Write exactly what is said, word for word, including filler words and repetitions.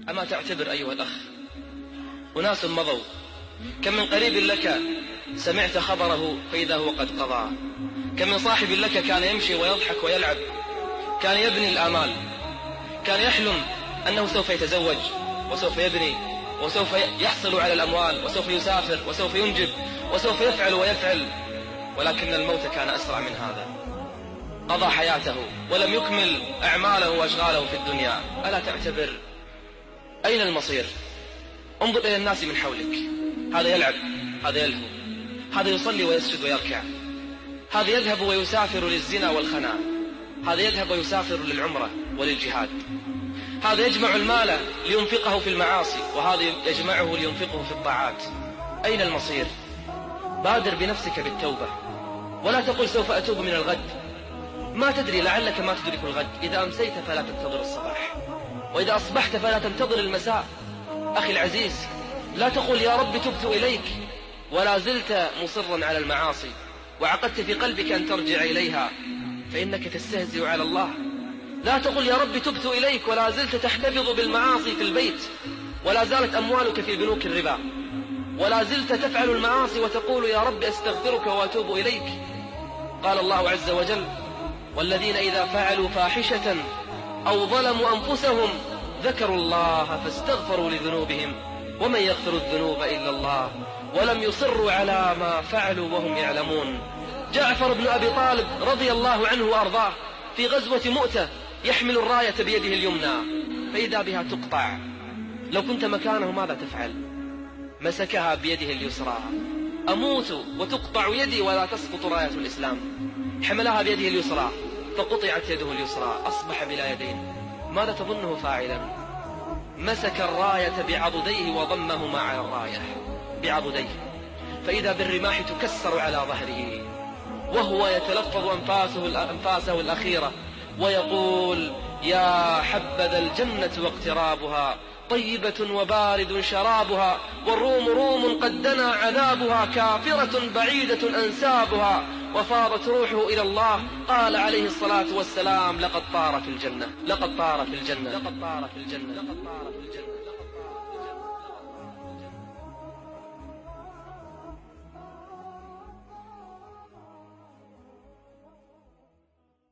أما تعتبر أيها الأخ أناس مضوا كم من قريب لك سمعت خبره فإذا هو قد قضى، كم من صاحب لك كان يمشي ويضحك ويلعب، كان يبني الآمال، كان يحلم أنه سوف يتزوج وسوف يبني وسوف يحصل على الأموال وسوف يسافر وسوف ينجب وسوف يفعل ويفعل، ولكن الموت كان أسرع من هذا. قضى حياته ولم يكمل أعماله وأشغاله في الدنيا. ألا تعتبر أين المصير؟ انظر إلى الناس من حولك، هذا يلعب، هذا يلهو، هذا يصلي ويسجد ويركع، هذا يذهب ويسافر للزنا والخنا، هذا يذهب ويسافر للعمرة وللجهاد، هذا يجمع المال لينفقه في المعاصي وهذا يجمعه لينفقه في الطاعات. أين المصير؟ بادر بنفسك بالتوبة ولا تقل سوف أتوب من الغد. ما تدري، لعلك ما تدرك الغد. إذا أمسيت فلا تنتظر الصباح، وإذا أصبحت فلا تنتظر المساء. أخي العزيز، لا تقل يا رب تبت إليك ولا زلت مصرا على المعاصي وعقدت في قلبك أن ترجع إليها، فإنك تستهزئ على الله. لا تقل يا رب تبت إليك ولا زلت تحتفظ بالمعاصي في البيت، ولا زالت أموالك في بنوك الربا، ولا زلت تفعل المعاصي وتقول يا رب أستغفرك وأتوب إليك. قال الله عز وجل: والذين إذا فعلوا فاحشة أو ظلموا أنفسهم ذكروا الله فاستغفروا لذنوبهم ومن يغفر الذنوب إلا الله ولم يصروا على ما فعلوا وهم يعلمون. جعفر بن أبي طالب رضي الله عنه وأرضاه في غزوة مؤتة يحمل الراية بيده اليمنى فإذا بها تقطع. لو كنت مكانه ماذا تفعل؟ مسكها بيده اليسرى. أموت وتقطع يدي ولا تسقط راية الإسلام. حملها بيده اليسرى فقطعت يده اليسرى، أصبح بلا يدين. ماذا تظنه فاعلا؟ مسك الراية بعضديه وضمهما على الراية بعضديه، فإذا بالرماح تكسر على ظهره وهو يتلفظ أنفاسه, أنفاسه الأخيرة ويقول: يا حبذا الجنة واقترابها، طيبة وبارد شرابها، والروم روم قد دنا عذابها، كافرة بعيدة أنسابها، وفاضت روحه إلى الله. قال عليه الصلاة والسلام: لقد طار في الجنة، لقد طار في الجنة، لقد طار في الجنة، لقد طار في الجنة.